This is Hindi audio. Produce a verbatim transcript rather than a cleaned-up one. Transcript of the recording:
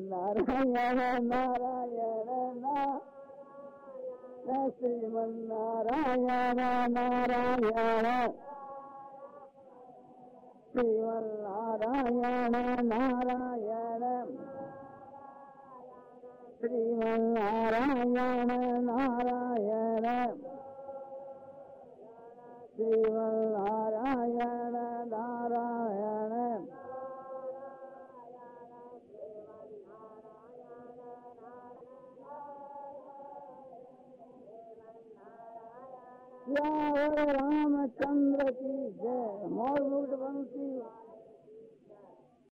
श्रीमन्नारायण नारायण नारायण श्रीमन्नारायण नारायण श्रीमन्नारायण नारायण श्रीमन्नारायण नारायण श्रीमन्नारायण नारायण रामचंद्र की जय। मोर मुकुट बंसी